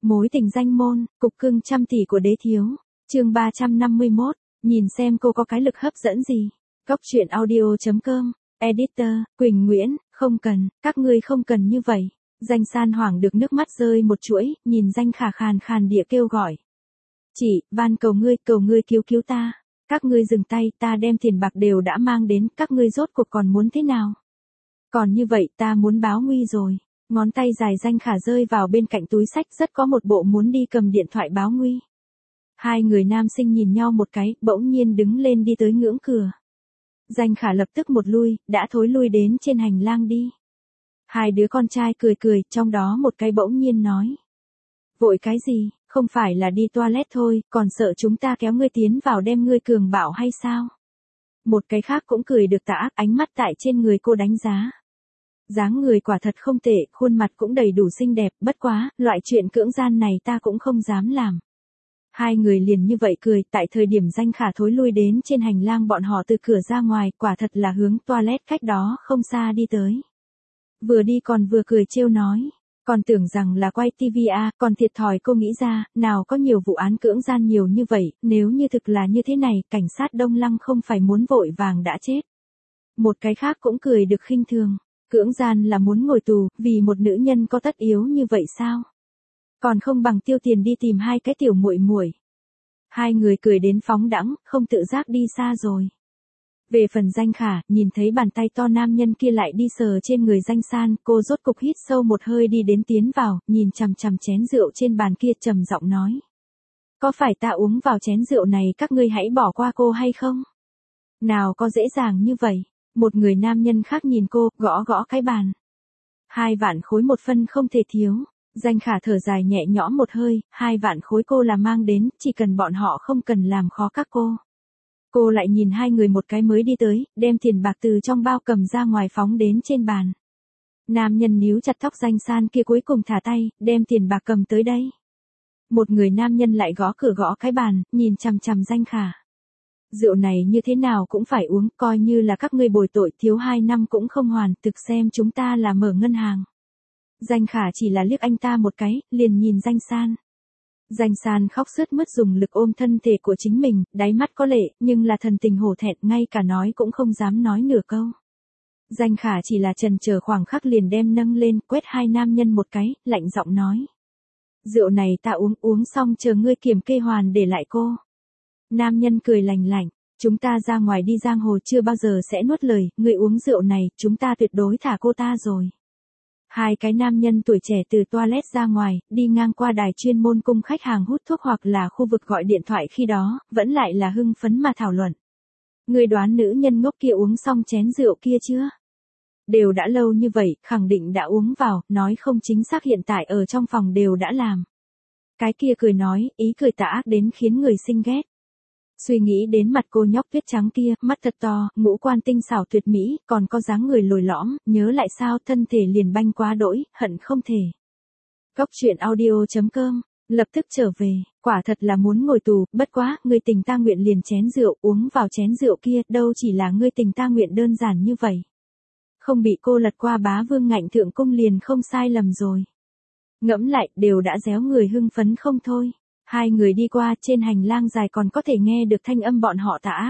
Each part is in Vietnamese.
Mối tình danh môn, cục cưng trăm tỷ của đế thiếu. Chương 351, nhìn xem cô có cái lực hấp dẫn gì. Góc truyện audio.com, editor, Quỳnh Nguyễn, không cần, các ngươi không cần như vậy. Danh San hoảng được nước mắt rơi một chuỗi, nhìn Danh Khả khàn khàn địa kêu gọi. Chị, van cầu ngươi cứu ta. Các ngươi dừng tay, ta đem tiền bạc đều đã mang đến, các ngươi rốt cuộc còn muốn thế nào? Còn như vậy ta muốn báo nguy rồi. Ngón tay dài Danh Khả rơi vào bên cạnh túi sách, rất có một bộ muốn đi cầm điện thoại báo nguy. Hai người nam sinh nhìn nhau một cái, bỗng nhiên đứng lên đi tới ngưỡng cửa. Danh Khả lập tức một lui, đã thối lui đến trên hành lang đi. Hai đứa con trai cười, trong đó một cái bỗng nhiên nói. Vội cái gì, không phải là đi toilet thôi, còn sợ chúng ta kéo ngươi tiến vào đem ngươi cường bạo hay sao? Một cái khác cũng cười được tà ác, ánh mắt tại trên người cô đánh giá. Dáng người quả thật không tệ, khuôn mặt cũng đầy đủ xinh đẹp, bất quá, loại chuyện cưỡng gian này ta cũng không dám làm. Hai người liền như vậy cười, tại thời điểm Danh Khả thối lui đến trên hành lang bọn họ từ cửa ra ngoài, quả thật là hướng toilet cách đó không xa đi tới. Vừa đi còn vừa cười trêu nói, còn tưởng rằng là quay TV à, còn thiệt thòi cô nghĩ ra, nào có nhiều vụ án cưỡng gian nhiều như vậy, nếu như thực là như thế này, cảnh sát Đông Lăng không phải muốn vội vàng đã chết. Một cái khác cũng cười được khinh thường. Cưỡng gian là muốn ngồi tù, vì một nữ nhân có tất yếu như vậy sao? Còn không bằng tiêu tiền đi tìm hai cái tiểu muội muội. Hai người cười đến phóng đãng, không tự giác đi xa rồi. Về phần Danh Khả, nhìn thấy bàn tay to nam nhân kia lại đi sờ trên người Danh San, cô rốt cục hít sâu một hơi đi đến tiến vào, nhìn chằm chằm chén rượu trên bàn kia trầm giọng nói. Có phải ta uống vào chén rượu này các ngươi hãy bỏ qua cô hay không? Nào có dễ dàng như vậy. Một người nam nhân khác nhìn cô, gõ cái bàn. 2 vạn khối một phân không thể thiếu. Danh Khả thở dài nhẹ nhõm một hơi, 2 vạn khối cô là mang đến, chỉ cần bọn họ không cần làm khó các cô. Cô lại nhìn hai người một cái mới đi tới, đem tiền bạc từ trong bao cầm ra ngoài phóng đến trên bàn. Nam nhân níu chặt tóc Danh San kia cuối cùng thả tay, đem tiền bạc cầm tới đây. Một người nam nhân lại gõ cái bàn, nhìn chằm chằm Danh Khả. Rượu này như thế nào cũng phải uống, coi như là các ngươi bồi tội thiếu 2 năm cũng không hoàn, thực xem chúng ta là mở ngân hàng. Danh Khả chỉ là liếc anh ta một cái, liền nhìn Danh San. Danh San khóc sướt mướt dùng lực ôm thân thể của chính mình, đáy mắt có lệ, nhưng là thần tình hổ thẹn, ngay cả nói cũng không dám nói nửa câu. Danh Khả chỉ là chần chờ khoảng khắc liền đem nâng lên, quét hai nam nhân một cái, lạnh giọng nói. Rượu này ta uống xong chờ ngươi kiểm kê hoàn để lại cô. Nam nhân cười lành lạnh, chúng ta ra ngoài đi giang hồ chưa bao giờ sẽ nuốt lời, ngươi uống rượu này, chúng ta tuyệt đối thả cô ta rồi. Hai cái nam nhân tuổi trẻ từ toilet ra ngoài, đi ngang qua đài chuyên môn cung khách hàng hút thuốc hoặc là khu vực gọi điện thoại khi đó, vẫn lại là hưng phấn mà thảo luận. Ngươi đoán nữ nhân ngốc kia uống xong chén rượu kia chưa? Đều đã lâu như vậy, khẳng định đã uống vào, nói không chính xác hiện tại ở trong phòng đều đã làm. Cái kia cười nói, ý cười tà ác đến khiến người sinh ghét. Suy nghĩ đến mặt cô nhóc tuyết trắng kia, mắt thật to, ngũ quan tinh xảo tuyệt mỹ, còn có dáng người lồi lõm, nhớ lại sao thân thể liền banh quá đỗi, hận không thể. Góc truyện audio.com, lập tức trở về, quả thật là muốn ngồi tù, bất quá, ngươi tình ta nguyện liền chén rượu, uống vào chén rượu kia, đâu chỉ là ngươi tình ta nguyện đơn giản như vậy. Không bị cô lật qua bá vương ngạnh thượng cung liền không sai lầm rồi. Ngẫm lại, đều đã réo người hưng phấn không thôi. Hai người đi qua trên hành lang dài còn có thể nghe được thanh âm bọn họ tà ác.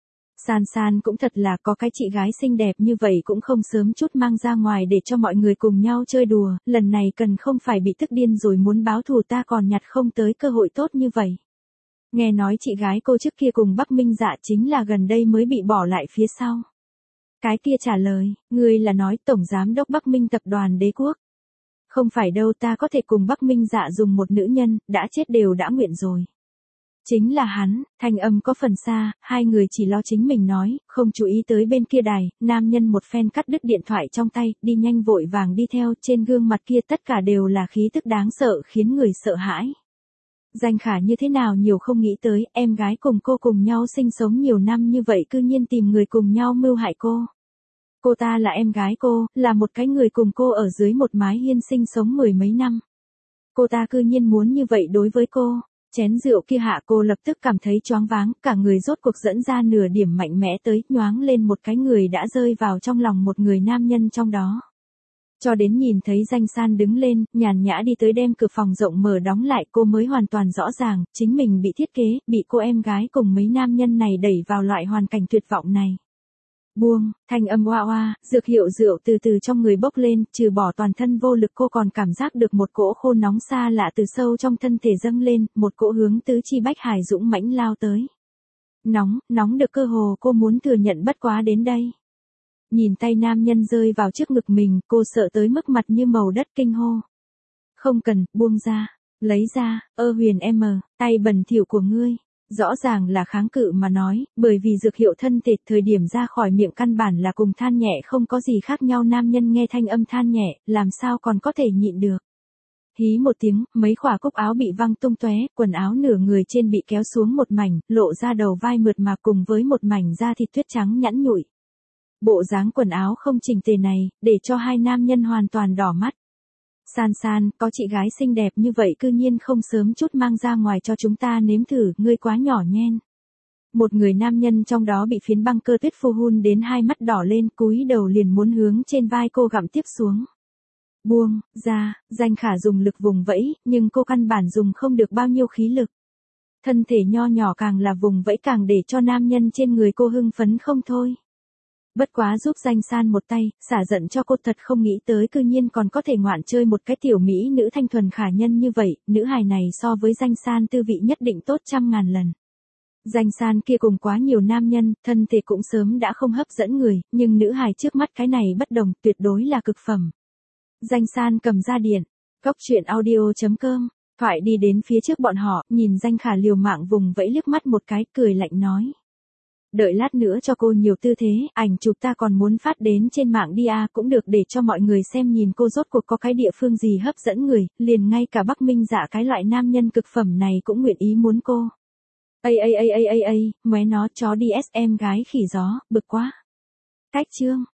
San cũng thật là có cái chị gái xinh đẹp như vậy cũng không sớm chút mang ra ngoài để cho mọi người cùng nhau chơi đùa, lần này cần không phải bị tức điên rồi muốn báo thù ta còn nhặt không tới cơ hội tốt như vậy. Nghe nói chị gái cô trước kia cùng Bắc Minh Dạ chính là gần đây mới bị bỏ lại phía sau. Cái kia trả lời, người là nói Tổng Giám đốc Bắc Minh Tập đoàn Đế Quốc. Không phải đâu ta có thể cùng Bắc Minh Dạ dùng một nữ nhân, đã chết đều đã nguyện rồi. Chính là hắn, thanh âm có phần xa, hai người chỉ lo chính mình nói, không chú ý tới bên kia đài, nam nhân một phen cắt đứt điện thoại trong tay, đi nhanh vội vàng đi theo, trên gương mặt kia tất cả đều là khí tức đáng sợ khiến người sợ hãi. Danh Khả như thế nào nhiều không nghĩ tới, em gái cùng cô cùng nhau sinh sống nhiều năm như vậy cư nhiên tìm người cùng nhau mưu hại cô. Cô ta là em gái cô, là một cái người cùng cô ở dưới một mái hiên sinh sống 10 mấy năm. Cô ta cư nhiên muốn như vậy đối với cô. Chén rượu kia hạ cô lập tức cảm thấy choáng váng, cả người rốt cuộc dẫn ra nửa điểm mạnh mẽ tới, nhoáng lên một cái người đã rơi vào trong lòng một người nam nhân trong đó. Cho đến nhìn thấy Danh San đứng lên, nhàn nhã đi tới đem cửa phòng rộng mở đóng lại, cô mới hoàn toàn rõ ràng, chính mình bị thiết kế, bị cô em gái cùng mấy nam nhân này đẩy vào loại hoàn cảnh tuyệt vọng này. Buông, thanh âm oa oa, dược hiệu rượu từ từ trong người bốc lên, trừ bỏ toàn thân vô lực cô còn cảm giác được một cỗ khô nóng xa lạ từ sâu trong thân thể dâng lên, một cỗ hướng tứ chi bách hải dũng mãnh lao tới. Nóng được cơ hồ cô muốn thừa nhận bất quá đến đây. Nhìn tay nam nhân rơi vào trước ngực mình, cô sợ tới mức mặt như màu đất kinh hô. Không cần, buông ra, lấy ra, Huyền em, tay bẩn thỉu của ngươi. Rõ ràng là kháng cự mà nói, bởi vì dược hiệu thân thể thời điểm ra khỏi miệng căn bản là cùng than nhẹ không có gì khác nhau. Nam nhân nghe thanh âm than nhẹ, làm sao còn có thể nhịn được. Hí một tiếng, mấy khỏa cúc áo bị văng tung tóe, quần áo nửa người trên bị kéo xuống một mảnh, lộ ra đầu vai mượt mà cùng với một mảnh da thịt tuyết trắng nhẵn nhụi. Bộ dáng quần áo không chỉnh tề này, để cho hai nam nhân hoàn toàn đỏ mắt. San, có chị gái xinh đẹp như vậy cư nhiên không sớm chút mang ra ngoài cho chúng ta nếm thử, ngươi quá nhỏ nhen. Một người nam nhân trong đó bị phiến băng cơ tuyết phù hun đến hai mắt đỏ lên, cúi đầu liền muốn hướng trên vai cô gặm tiếp xuống. Buông ra, Danh Khả dùng lực vùng vẫy, nhưng cô căn bản dùng không được bao nhiêu khí lực. Thân thể nho nhỏ càng là vùng vẫy càng để cho nam nhân trên người cô hưng phấn không thôi. Bất quá giúp Danh San một tay, xả giận cho cô, thật không nghĩ tới cư nhiên còn có thể ngoạn chơi một cái tiểu mỹ nữ thanh thuần khả nhân như vậy, nữ hài này so với Danh San tư vị nhất định tốt 100.000 lần. Danh San kia cùng quá nhiều nam nhân, thân thể cũng sớm đã không hấp dẫn người, nhưng nữ hài trước mắt cái này bất đồng, tuyệt đối là cực phẩm. Danh San cầm ra điện, góc truyện audio.com, thoại đi đến phía trước bọn họ, nhìn Danh Khả liều mạng vùng vẫy liếc mắt một cái, cười lạnh nói. Đợi lát nữa cho cô nhiều tư thế, ảnh chụp ta còn muốn phát đến trên mạng đi à, cũng được để cho mọi người xem nhìn cô rốt cuộc có cái địa phương gì hấp dẫn người, liền ngay cả Bắc Minh Dạ cái loại nam nhân cực phẩm này cũng nguyện ý muốn cô. Mé nó chó đi SM gái khỉ gió, bực quá. Cách chương.